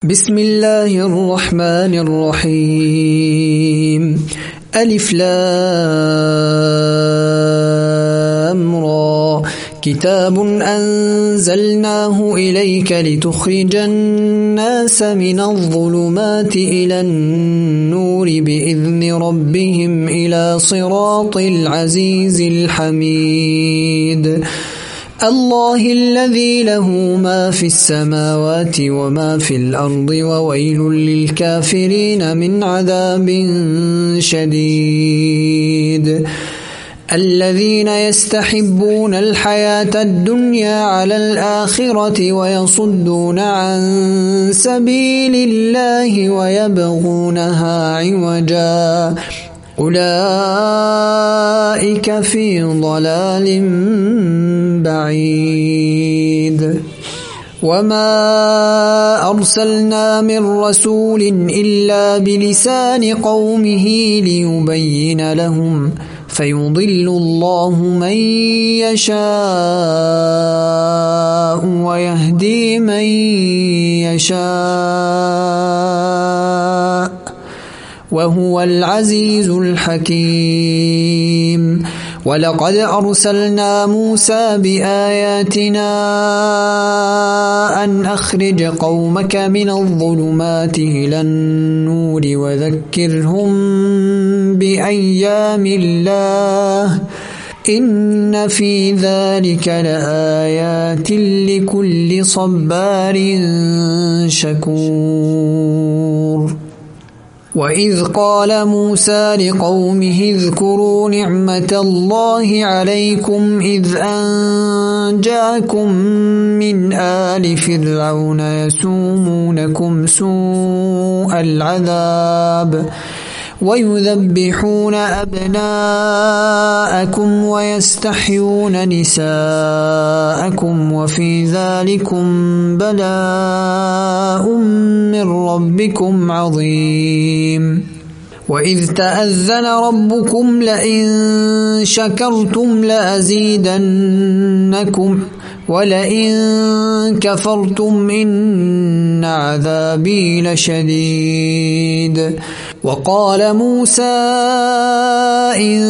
بسم الله الرحمن الرحيم. ألف لام را. كتاب أنزلناه إليك لتخرج الناس من الظلمات إلى النور بإذن ربهم إلى صراط العزيز الحميد. الله الذي له ما في السماوات وما في الأرض وويل للكافرين من عذاب شديد. الذين يستحبون الحياة الدنيا على الآخرة ويصدون عن سبيل الله ويبغونها عوجا أولئك في ضلال بعيد. وما أرسلنا من رسول إلا بلسان قومه ليبين لهم فيضل الله من يشاء ويهدي من يشاء وهو العزيز الحكيم. ولقد أرسلنا موسى بآياتنا أن أخرج قومك من الظلمات إلى النور وذكرهم بأيام الله إن في ذلك لآيات لكل صبار شكور. وإذ قال موسى لقومه اذكروا نعمة الله عليكم إذ أنجاكم من آل فرعون يسومونكم سوء العذاب ويذبحون أبناءكم ويستحيون نساءكم وفي ذلكم بلاء من ربكم عظيم. وإذ تأذن ربكم لئن شكرتم لأزيدنكم ولئن كفرتم إن عذابي لشديد. وقال موسى إن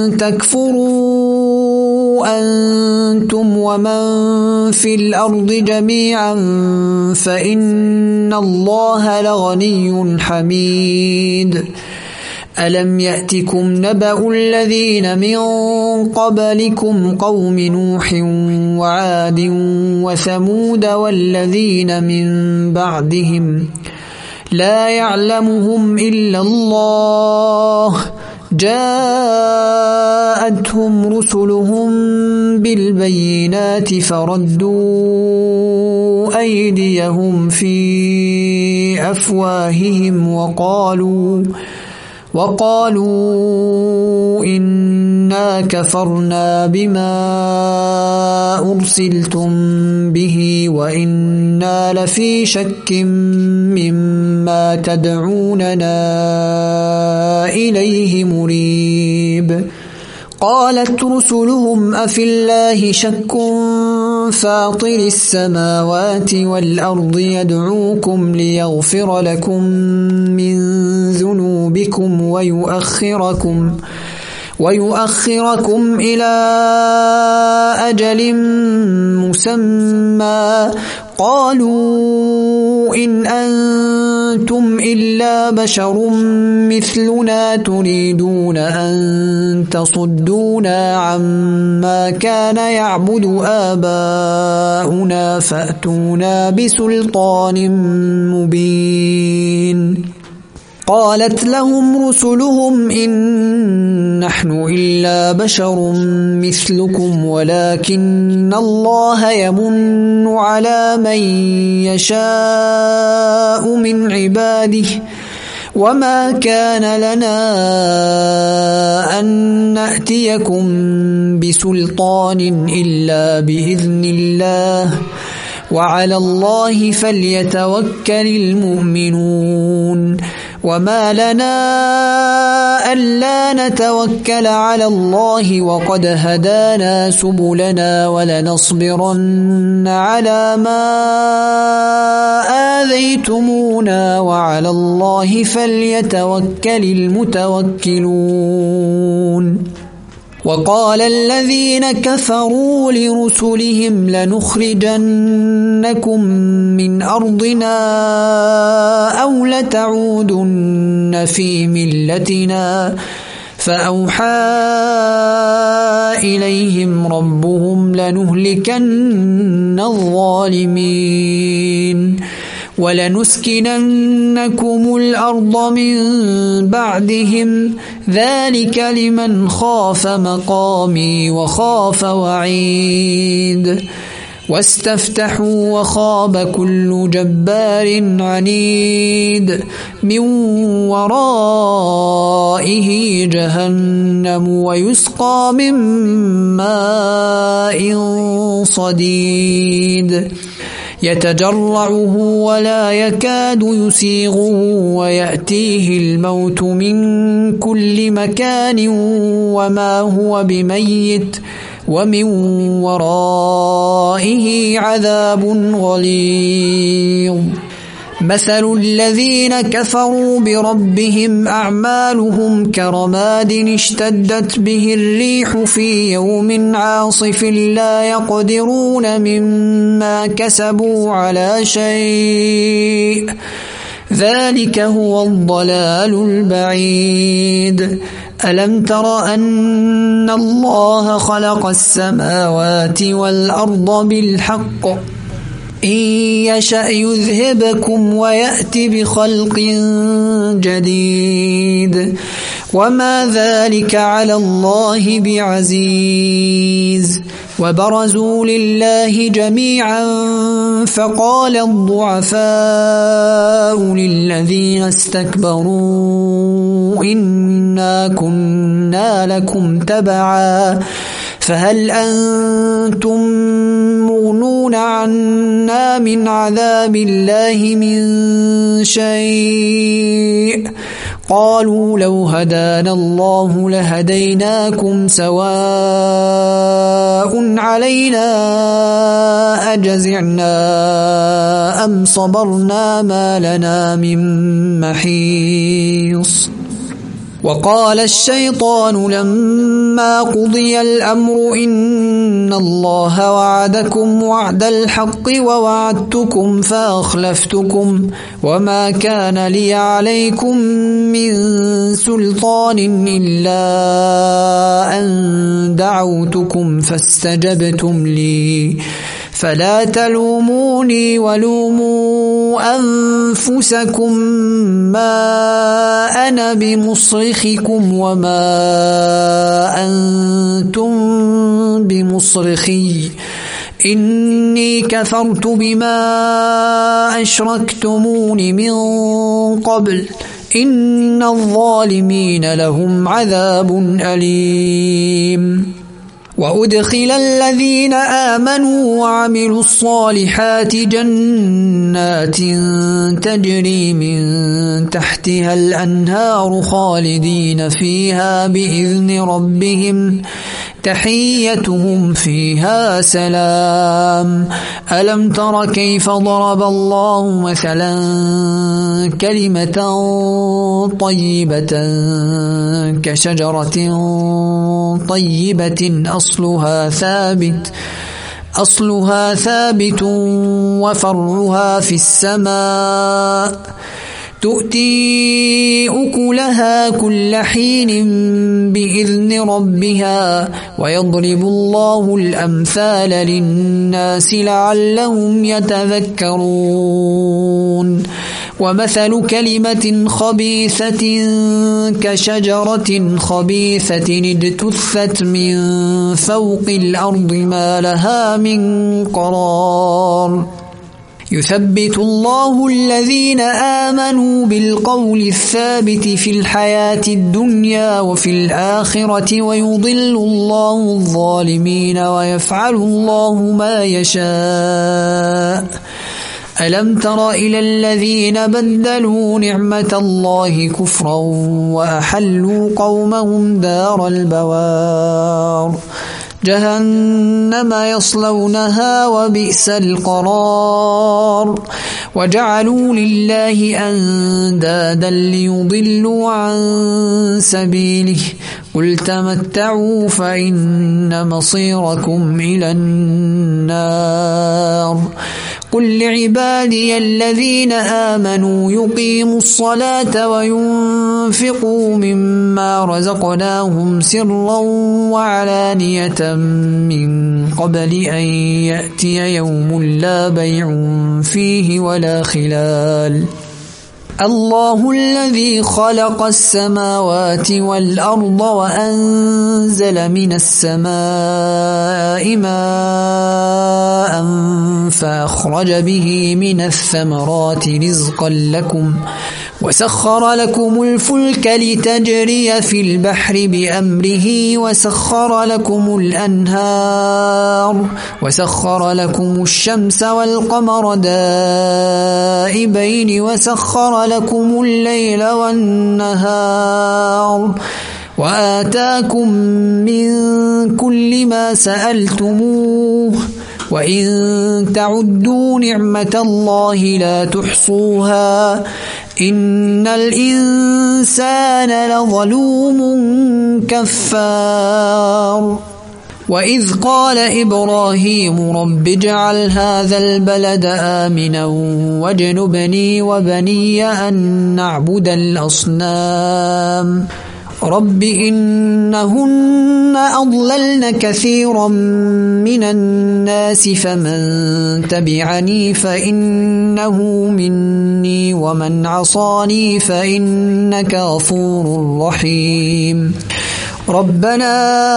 تكفروا أنتم ومن في الأرض جميعا فإن الله لغني حميد. ألم يأتكم نبأ الذين من قبلكم قوم نوح وعاد وثمود والذين من بعدهم لا يعلمهم إلا الله جاءتهم رسلهم بالبينات فردوا أيديهم في أفواههم وقالوا إنا كفرنا بما أرسلتم به وإنا لفي شك مما تدعوننا إليه مريب. قالت رسلهم أفي الله شك فاطر السماوات والأرض يدعوكم ليغفر لكم من ذنوبكم ويؤخركم إلى أجل مسمى قالوا إن أنتم إلا بشر مثلنا تريدون أن تصدونا عما كان يعبد آباؤنا فأتونا بسلطان مبين. قالت لهم رسلهم إن نحن إلا بشر مثلكم ولكن الله يمن على من يشاء من عباده وما كان لنا أن نأتيكم بسلطان إلا بإذن الله وعلى الله فليتوكل المؤمنون وما لنا ألا نتوكل على الله وقد هدانا سبلنا ولنصبرن على ما آذيتمونا وعلى الله فليتوكل المتوكلون وقال الذين كفروا لرسلهم لنخرجنكم من أرضنا أو لتعودن في ملتنا فأوحى إليهم ربهم لنهلكن الظالمين ولنسكننكم الأرض من بعدهم ذلك لمن خاف مقامي وخاف وعيد واستفتحوا وخاب كل جبار عنيد من ورائه جهنم ويسقى من ماء صديد يتجرعه ولا يكاد يسيغه ويأتيه الموت من كل مكان وما هو بميت ومن ورائه عذاب غليظ مثل الذين كفروا بربهم أعمالهم كرماد اشتدت به الريح في يوم عاصف لا يقدرون مما كسبوا على شيء ذلك هو الضلال البعيد ألم تر أن الله خلق السماوات والأرض بالحق إن يشأ يذهبكم ويأت بخلق جديد وما ذلك على الله بعزيز وبرزوا لله جميعا فقال الضعفاء للذين استكبروا إنا كنا لكم تبعا فهل أنتم مغنون عنا من عذاب الله من شيء قالوا لو هدانا الله لهديناكم سواء علينا أجزعنا أم صبرنا ما لنا من محيص وقال الشيطان لما قضي الأمر إن الله وعدكم وعد الحق ووعدتكم فأخلفتكم وما كان لي عليكم من سلطان إلا أن دعوتكم فاستجبتم لي فلا تلوموني ولوموا أنفسكم ما أنا بمصرخكم وما أنتم بمصرخي إني كفرت بما أشركتمون من قبل إن الظالمين لهم عذاب أليم وأدخل الذين آمنوا وعملوا الصالحات جنات تجري من تحتها الأنهار خالدين فيها بإذن ربهم تحيتهم فيها سلام ألم تر كيف ضرب الله مثلا كلمة طيبة كشجرة طيبة أصلها ثابت وفرعها في السماء تؤتي أكلها كل حين بإذن ربها ويضرب الله الأمثال للناس لعلهم يتذكرون ومثل كلمة خبيثة كشجرة خبيثة اجتثت من فوق الأرض ما لها من قرار يثبت الله الذين آمنوا بالقول الثابت في الحياة الدنيا وفي الآخرة ويضل الله الظالمين ويفعل الله ما يشاء. ألم تر إلى الذين بدلوا نعمة الله كفرا وأحلوا قومهم دار البوار جهنم يصلونها وبئس القرار وجعلوا لله أندادا ليضلوا عن سبيله قل تمتعوا فإن مصيركم إلى النار قل لعبادي الذين آمنوا يقيموا الصلاة وينفقوا مما رزقناهم سرا وعلانية من قبل أن يأتي يوم لا بيع فيه ولا خلال. الله الذي خلق السماوات والأرض وأنزل من السماء ماء فأخرج به من الثمرات رزقا لكم وسخر لكم الفلك لتجري في البحر بأمره وسخر لكم الأنهار وسخر لكم الشمس والقمر دائبين وسخر لكم الليل والنهار وآتاكم من كل ما سألتموه وإن تعدوا نعمة الله لا تحصوها إن الإنسان لظلوم كفار. وإذ قال إبراهيم رب اجعل هذا البلد آمنا واجنبني وبني أن نعبد الأصنام رب إنهن أضللن كثيرا من الناس فمن تبعني فإنه مني ومن عصاني فإنك غفور رحيم. ربنا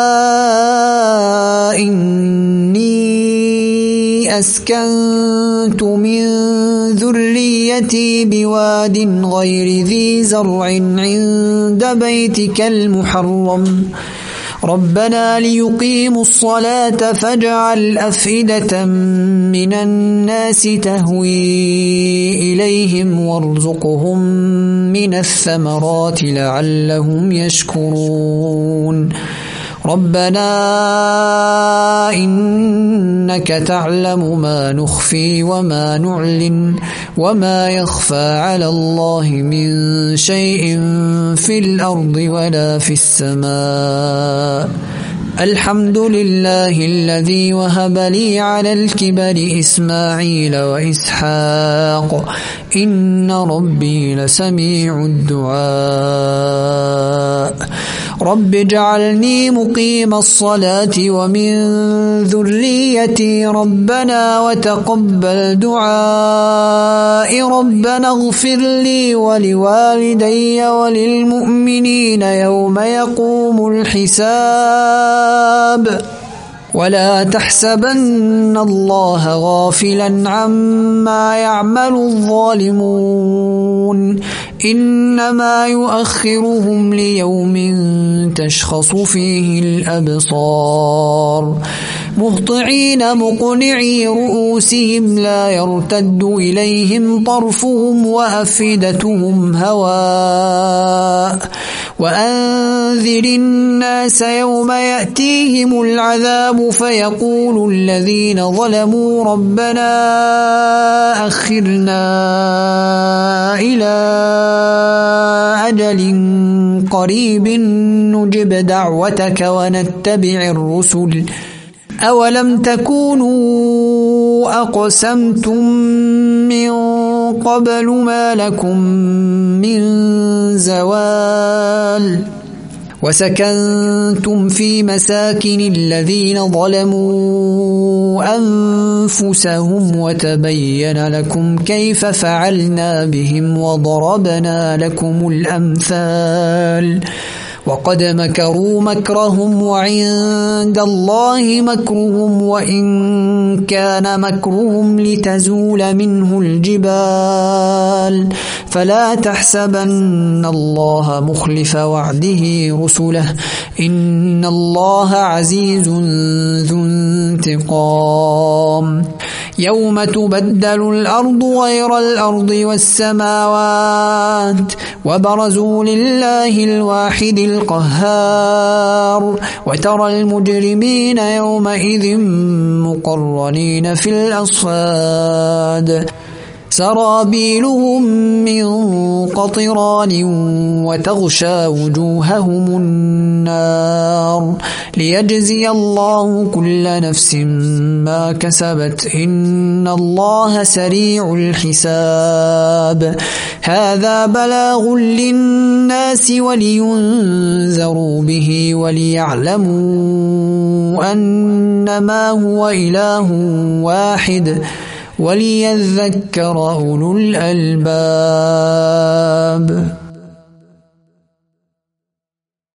إني أسكنت من ذريتي بواد غير ذي زرع عند بيتك المحرم ربنا ليقيموا الصلاة فاجعل أفئدة من الناس تهوي إليهم وارزقهم من الثمرات لعلهم يشكرون. ربنا إنك تعلم ما نخفي وما نعلن وما يخفى على الله من شيء في الأرض ولا في السماء. الحمد لله الذي وهب لي على الكبر إسماعيل وإسحاق إن ربي لسميع الدعاء. رب اجعلني مقيم الصلاة ومن ذريتي ربنا وتقبل دعائي ربنا اغفر لي ولوالدي وللمؤمنين يوم يقوم الحساب. ولا تحسبن الله غافلا عما يعمل الظالمون إنما يؤخرهم ليوم تشخص فيه الأبصار مهطعين مقنعي رؤوسهم لا يرتد إليهم طرفهم وأفئدتهم هواء. وأنذر الناس يوم يأتيهم العذاب فيقول الذين ظلموا ربنا أخرنا إلى أجل قريب نجب دعوتك ونتبع الرسل أولم تكونوا أقسمتم من قبل ما لكم من زوال وسكنتم في مساكن الذين ظلموا أنفسهم وتبين لكم كيف فعلنا بهم وضربنا لكم الأمثال وقد مكروا مكرهم وعند الله مكرهم وإن كان مكرهم لتزول منه الجبال فلا تحسبن الله مخلف وعده رسله إن الله عزيز ذو انتقام يوم تبدل الأرض غير الأرض والسماوات وبرزوا لله الواحد القهار وترى المجرمين يومئذ مقرنين في الأصفاد سرابيلهم من قطران وتغشى وجوههم النار ليجزي الله كل نفس ما كسبت إن الله سريع الحساب هذا بلاغ للناس ولينذروا به وليعلموا أنما هو إله واحد وليذكر أولو الألباب